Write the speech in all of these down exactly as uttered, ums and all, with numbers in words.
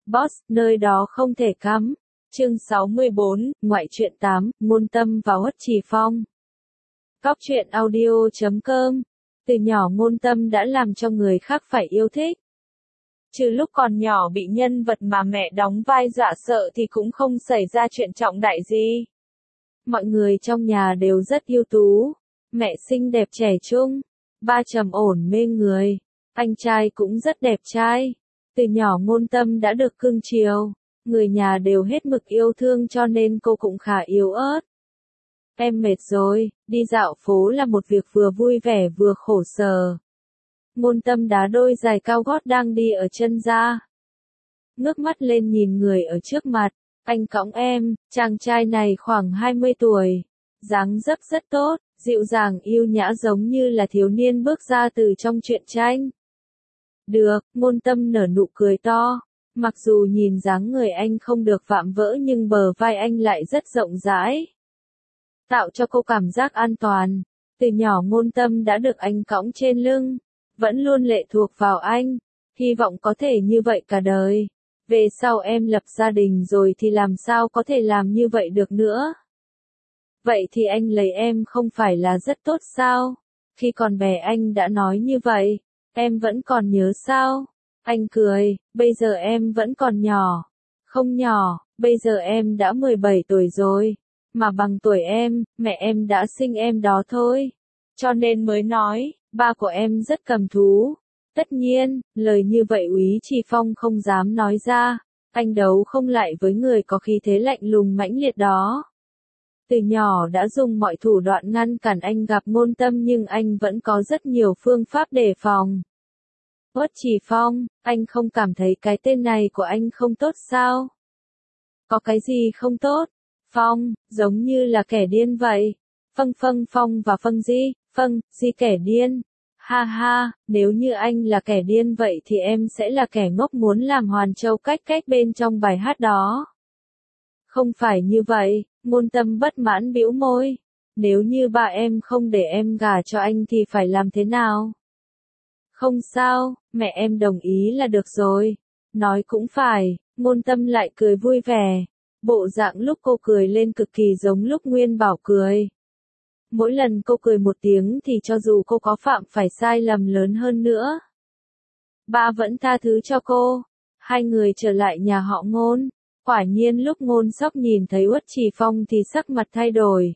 Boss, nơi đó không thể cắm. Chương sáu mươi bốn, ngoại truyện tám, Ngôn Tâm và Uất Trì Phong. Cóc truyện audio chấm com. Từ nhỏ Ngôn Tâm đã làm cho người khác phải yêu thích. Trừ lúc còn nhỏ bị nhân vật mà mẹ đóng vai dọa sợ thì cũng không xảy ra chuyện trọng đại gì. Mọi người trong nhà đều rất ưu tú. Mẹ xinh đẹp trẻ trung. Ba trầm ổn mê người. Anh trai cũng rất đẹp trai. Từ nhỏ Ngôn Tâm đã được cưng chiều. Người nhà đều hết mực yêu thương cho nên cô cũng khá yếu ớt. Em mệt rồi, đi dạo phố là một việc vừa vui vẻ vừa khổ sở. Ngôn Tâm đá đôi giày cao gót đang đi ở chân ra. Ngước mắt lên nhìn người ở trước mặt, anh cõng em, chàng trai này khoảng hai mươi tuổi. Dáng dấp rất tốt, dịu dàng yêu nhã giống như là thiếu niên bước ra từ trong truyện tranh. Được, Ngôn Tâm nở nụ cười to. Mặc dù nhìn dáng người anh không được vạm vỡ nhưng bờ vai anh lại rất rộng rãi. Tạo cho cô cảm giác an toàn. Từ nhỏ Ngôn Tâm đã được anh cõng trên lưng. Vẫn luôn lệ thuộc vào anh. Hy vọng có thể như vậy cả đời. Về sau em lập gia đình rồi thì làm sao có thể làm như vậy được nữa. Vậy thì anh lấy em không phải là rất tốt sao? Khi còn bé anh đã nói như vậy. Em vẫn còn nhớ sao? Anh cười, bây giờ em vẫn còn nhỏ. Không nhỏ, bây giờ em đã mười bảy tuổi rồi. Mà bằng tuổi em, mẹ em đã sinh em đó thôi. Cho nên mới nói, ba của em rất cầm thú. Tất nhiên, lời như vậy Úy Trì Phong không dám nói ra. Anh đấu không lại với người có khí thế lạnh lùng mãnh liệt đó. Từ nhỏ đã dùng mọi thủ đoạn ngăn cản anh gặp Ngôn Tâm nhưng anh vẫn có rất nhiều phương pháp đề phòng. Uất Trì Phong, anh không cảm thấy cái tên này của anh không tốt sao? Có cái gì không tốt? Phong, giống như là kẻ điên vậy. Phân phân Phong và phân Di, phân, Di kẻ điên. Ha ha, nếu như anh là kẻ điên vậy thì em sẽ là kẻ ngốc muốn làm Hoàn Châu cách cách bên trong bài hát đó. Không phải như vậy, Ngôn Tâm bất mãn bĩu môi. Nếu như ba em không để em gả cho anh thì phải làm thế nào? Không sao, mẹ em đồng ý là được rồi. Nói cũng phải, Ngôn Tâm lại cười vui vẻ. Bộ dạng lúc cô cười lên cực kỳ giống lúc Nguyên Bảo cười. Mỗi lần cô cười một tiếng thì cho dù cô có phạm phải sai lầm lớn hơn nữa, ba vẫn tha thứ cho cô. Hai người trở lại nhà họ Ngôn. Quả nhiên lúc Ngôn Sóc nhìn thấy Uất Trì Phong thì sắc mặt thay đổi.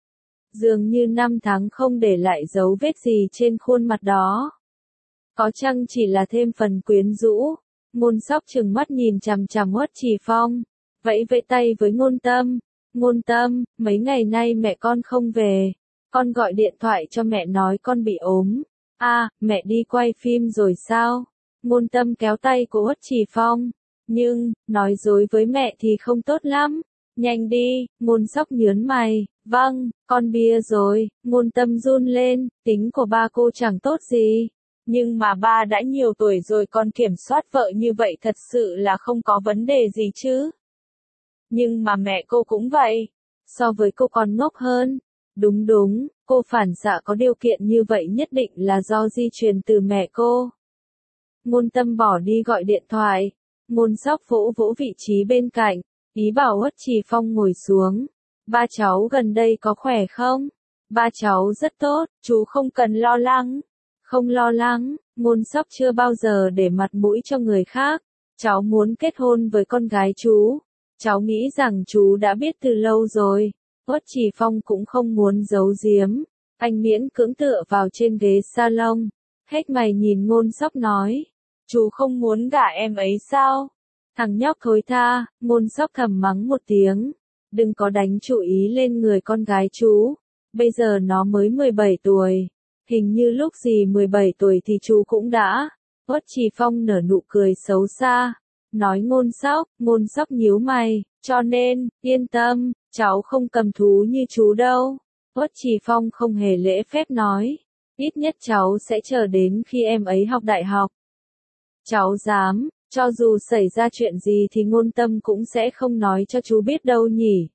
Dường như năm tháng không để lại dấu vết gì trên khuôn mặt đó. Có chăng chỉ là thêm phần quyến rũ. Ngôn Sóc trừng mắt nhìn chằm chằm Uất Trì Phong. Vẫy vẫy tay với Ngôn Tâm. Ngôn Tâm, mấy ngày nay mẹ con không về. Con gọi điện thoại cho mẹ nói con bị ốm. À, mẹ đi quay phim rồi sao? Ngôn Tâm kéo tay của Uất Trì Phong. Nhưng, nói dối với mẹ thì không tốt lắm. Nhanh đi, Ngôn Sóc nhớn mày. Vâng, con bia rồi. Ngôn Tâm run lên, tính của ba cô chẳng tốt gì. Nhưng mà ba đã nhiều tuổi rồi còn kiểm soát vợ như vậy thật sự là không có vấn đề gì chứ. Nhưng mà mẹ cô cũng vậy. So với cô còn ngốc hơn. Đúng đúng, cô phản xạ có điều kiện như vậy nhất định là do di truyền từ mẹ cô. Ngôn Tâm bỏ đi gọi điện thoại. Ngôn Sóc vỗ vỗ vị trí bên cạnh. Ý bảo Uất Trì Phong ngồi xuống. Ba cháu gần đây có khỏe không? Ba cháu rất tốt, chú không cần lo lắng. Không lo lắng, Ngôn Sóc chưa bao giờ để mặt mũi cho người khác. Cháu muốn kết hôn với con gái chú. Cháu nghĩ rằng chú đã biết từ lâu rồi. Uất Trì Phong cũng không muốn giấu giếm. Anh miễn cưỡng tựa vào trên ghế salon. Hết mày nhìn Ngôn Sóc nói. Chú không muốn gả em ấy sao? Thằng nhóc thối tha, Ngôn Sóc thầm mắng một tiếng. Đừng có đánh chú ý lên người con gái chú. Bây giờ nó mới mười bảy tuổi. Hình như lúc gì mười bảy tuổi thì chú cũng đã. Uất Trì Phong nở nụ cười xấu xa. Nói Ngôn Sóc, Ngôn Sóc nhíu mày. Cho nên, yên tâm, cháu không cầm thú như chú đâu. Uất Trì Phong không hề lễ phép nói. Ít nhất cháu sẽ chờ đến khi em ấy học đại học. Cháu dám, cho dù xảy ra chuyện gì thì Ngôn Tâm cũng sẽ không nói cho chú biết đâu nhỉ.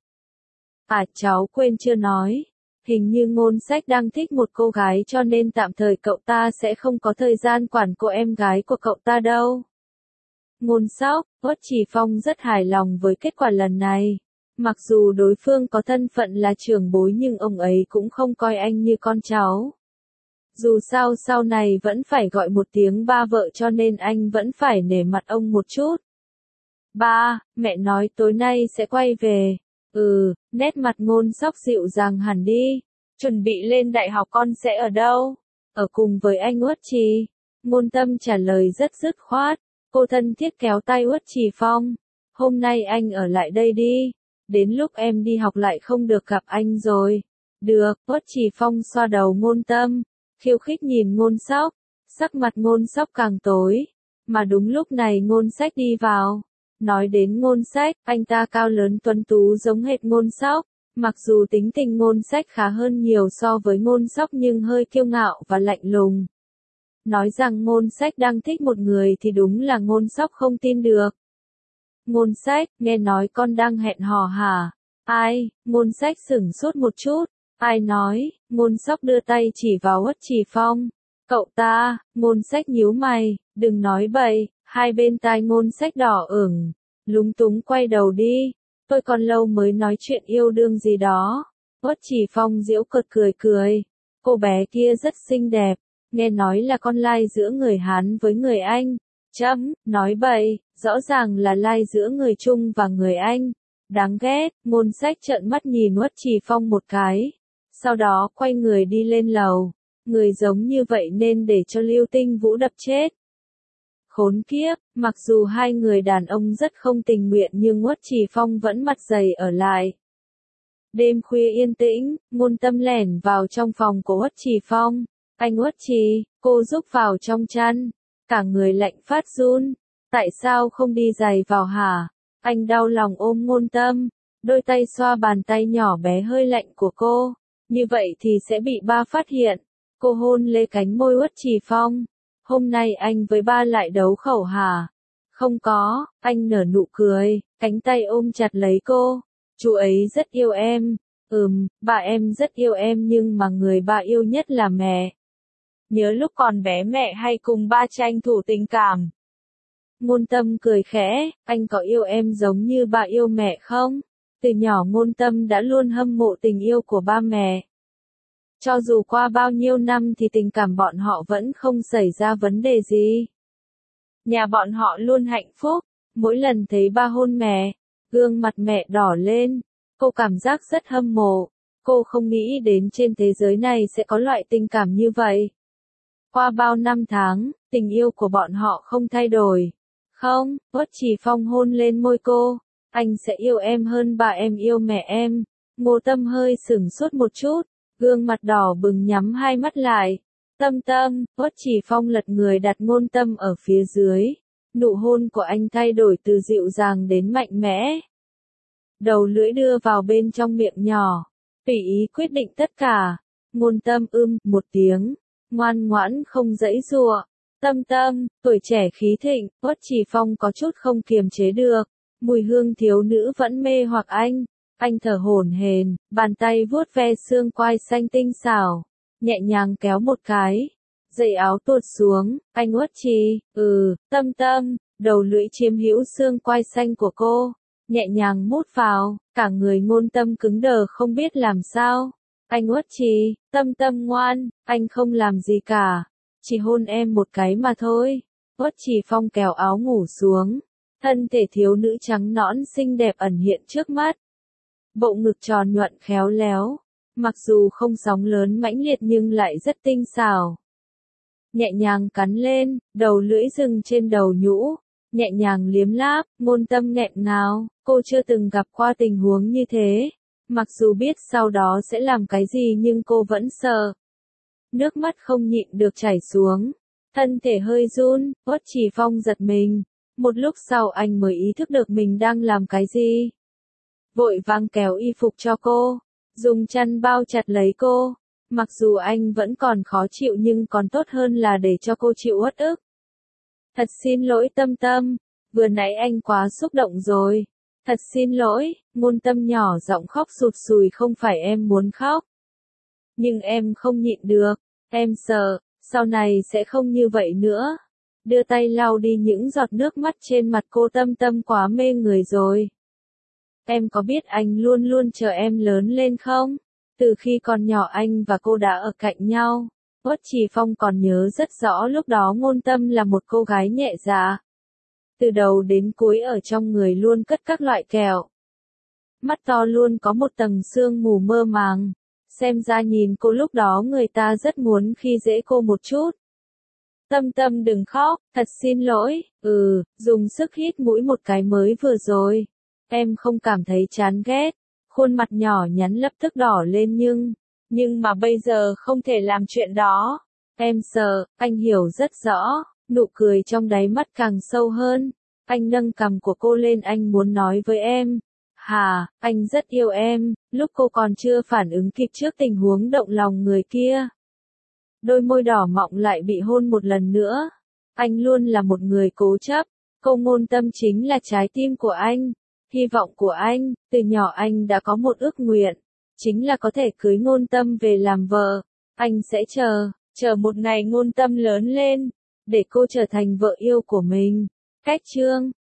À cháu quên chưa nói. Hình như Ngôn Sách đang thích một cô gái cho nên tạm thời cậu ta sẽ không có thời gian quản cô em gái của cậu ta đâu. Ngôn Sóc, Uất Trì Phong rất hài lòng với kết quả lần này. Mặc dù đối phương có thân phận là trưởng bối nhưng ông ấy cũng không coi anh như con cháu. Dù sao sau này vẫn phải gọi một tiếng ba vợ cho nên anh vẫn phải nể mặt ông một chút. Ba, mẹ nói tối nay sẽ quay về. Ừ, nét mặt Ngôn Sóc dịu dàng hẳn đi. Chuẩn bị lên đại học con sẽ ở đâu? Ở cùng với anh Uất Trì. Ngôn Tâm trả lời rất dứt khoát. Cô thân thiết kéo tay Uất Trì Phong. Hôm nay anh ở lại đây đi. Đến lúc em đi học lại không được gặp anh rồi. Được, Uất Trì Phong xoa đầu Ngôn Tâm. Khiêu khích nhìn Ngôn Sóc. Sắc mặt Ngôn Sóc càng tối. Mà đúng lúc này Ngôn Sách đi vào. Nói đến Ngôn Sách, anh ta cao lớn tuấn tú giống hệt Ngôn Sóc. Mặc dù tính tình Ngôn Sách khá hơn nhiều so với Ngôn Sóc nhưng hơi kiêu ngạo và lạnh lùng. Nói rằng Ngôn Sách đang thích một người thì đúng là Ngôn Sóc không tin được. Ngôn Sách, nghe nói con đang hẹn hò hả? Ai? Ngôn Sách sửng sốt một chút. Ai nói? Ngôn Sóc đưa tay chỉ vào Uất Trì Phong. Cậu ta, Ngôn Sách nhíu mày, đừng nói bậy. Hai bên tai Ngôn Sách đỏ ửng, lúng túng quay đầu đi. Tôi còn lâu mới nói chuyện yêu đương gì đó. Uất Trì Phong giễu cợt cười cười. Cô bé kia rất xinh đẹp, nghe nói là con lai giữa người Hán với người Anh. Chấm, nói bậy, rõ ràng là lai giữa người Trung và người Anh. Đáng ghét, Ngôn Sách trợn mắt nhìn Uất Trì Phong một cái. Sau đó quay người đi lên lầu. Người giống như vậy nên để cho Lưu Tinh Vũ đập chết. Khốn kiếp, mặc dù hai người đàn ông rất không tình nguyện nhưng Uất Trì Phong vẫn mặt dày ở lại. Đêm khuya yên tĩnh, Ngôn Tâm lẻn vào trong phòng của Uất Trì Phong. Anh Uất Trì, cô giúp vào trong chăn. Cả người lạnh phát run. Tại sao không đi giày vào hả? Anh đau lòng ôm Ngôn Tâm. Đôi tay xoa bàn tay nhỏ bé hơi lạnh của cô. Như vậy thì sẽ bị ba phát hiện. Cô hôn lê cánh môi Uất Trì Phong. Hôm nay anh với ba lại đấu khẩu hả? Không có, anh nở nụ cười, cánh tay ôm chặt lấy cô. Chú ấy rất yêu em. Ừm, ba em rất yêu em nhưng mà người ba yêu nhất là mẹ. Nhớ lúc còn bé mẹ hay cùng ba tranh thủ tình cảm. Ngôn Tâm cười khẽ, anh có yêu em giống như ba yêu mẹ không? Từ nhỏ Ngôn Tâm đã luôn hâm mộ tình yêu của ba mẹ. Cho dù qua bao nhiêu năm thì tình cảm bọn họ vẫn không xảy ra vấn đề gì. Nhà bọn họ luôn hạnh phúc. Mỗi lần thấy ba hôn mẹ, gương mặt mẹ đỏ lên. Cô cảm giác rất hâm mộ. Cô không nghĩ đến trên thế giới này sẽ có loại tình cảm như vậy. Qua bao năm tháng, tình yêu của bọn họ không thay đổi. Không, Uất Trì Phong hôn lên môi cô. Anh sẽ yêu em hơn ba em yêu mẹ em. Ngô Tâm hơi sửng sốt một chút. Gương mặt đỏ bừng nhắm hai mắt lại. Tâm Tâm, Uất Trì Phong lật người đặt Ngôn Tâm ở phía dưới. Nụ hôn của anh thay đổi từ dịu dàng đến mạnh mẽ. Đầu lưỡi đưa vào bên trong miệng nhỏ. Tùy ý quyết định tất cả. Ngôn Tâm ưm một tiếng. Ngoan ngoãn không giãy giụa. Tâm Tâm, tuổi trẻ khí thịnh, Uất Trì Phong có chút không kiềm chế được. Mùi hương thiếu nữ vẫn mê hoặc anh. Anh thở hổn hển, bàn tay vuốt ve xương quai xanh tinh xảo, nhẹ nhàng kéo một cái, dây áo tuột xuống, anh Uất Trì, ừ, Tâm Tâm, đầu lưỡi chiếm hữu xương quai xanh của cô, nhẹ nhàng mút vào, cả người Ngôn Tâm cứng đờ không biết làm sao. Anh Uất Trì, Tâm Tâm ngoan, anh không làm gì cả, chỉ hôn em một cái mà thôi. Uất Trì Phong kéo áo ngủ xuống, thân thể thiếu nữ trắng nõn xinh đẹp ẩn hiện trước mắt. Bộ ngực tròn nhuận khéo léo, mặc dù không sóng lớn mãnh liệt nhưng lại rất tinh xảo. Nhẹ nhàng cắn lên, đầu lưỡi dừng trên đầu nhũ, nhẹ nhàng liếm láp, Ngôn Tâm nghẹn ngào, cô chưa từng gặp qua tình huống như thế. Mặc dù biết sau đó sẽ làm cái gì nhưng cô vẫn sợ. Nước mắt không nhịn được chảy xuống, thân thể hơi run, Uất Trì Phong giật mình. Một lúc sau anh mới ý thức được mình đang làm cái gì. Vội vàng kéo y phục cho cô, dùng chăn bao chặt lấy cô. Mặc dù anh vẫn còn khó chịu nhưng còn tốt hơn là để cho cô chịu uất ức. Thật xin lỗi Tâm Tâm, vừa nãy anh quá xúc động rồi. Thật xin lỗi, Ngôn Tâm nhỏ giọng khóc sụt sùi, không phải em muốn khóc. Nhưng em không nhịn được, em sợ, sau này sẽ không như vậy nữa. đưa tay lau đi những giọt nước mắt trên mặt cô. Tâm Tâm quá mê người rồi. Em có biết anh luôn luôn chờ em lớn lên không? Từ khi còn nhỏ anh và cô đã ở cạnh nhau. Uất Trì Phong còn nhớ rất rõ lúc đó Ngôn Tâm là một cô gái nhẹ dạ. Từ đầu đến cuối ở trong người luôn cất các loại kẹo. Mắt to luôn có một tầng sương mù mơ màng. Xem ra nhìn cô lúc đó người ta rất muốn khi dễ cô một chút. Tâm Tâm đừng khóc, thật xin lỗi, ừ, dùng sức hít mũi một cái mới vừa rồi. Em không cảm thấy chán ghét. Khuôn mặt nhỏ nhắn lập tức đỏ lên nhưng, nhưng mà bây giờ không thể làm chuyện đó. Em sợ, anh hiểu rất rõ, nụ cười trong đáy mắt càng sâu hơn. Anh nâng cằm của cô lên, anh muốn nói với em. Hà, anh rất yêu em, lúc cô còn chưa phản ứng kịp trước tình huống động lòng người kia. Đôi môi đỏ mọng lại bị hôn một lần nữa. Anh luôn là một người cố chấp. Cô Ngôn Tâm chính là trái tim của anh. Hy vọng của anh, từ nhỏ anh đã có một ước nguyện. Chính là có thể cưới Ngôn Tâm về làm vợ. Anh sẽ chờ, chờ một ngày Ngôn Tâm lớn lên. Để cô trở thành vợ yêu của mình. Cách chương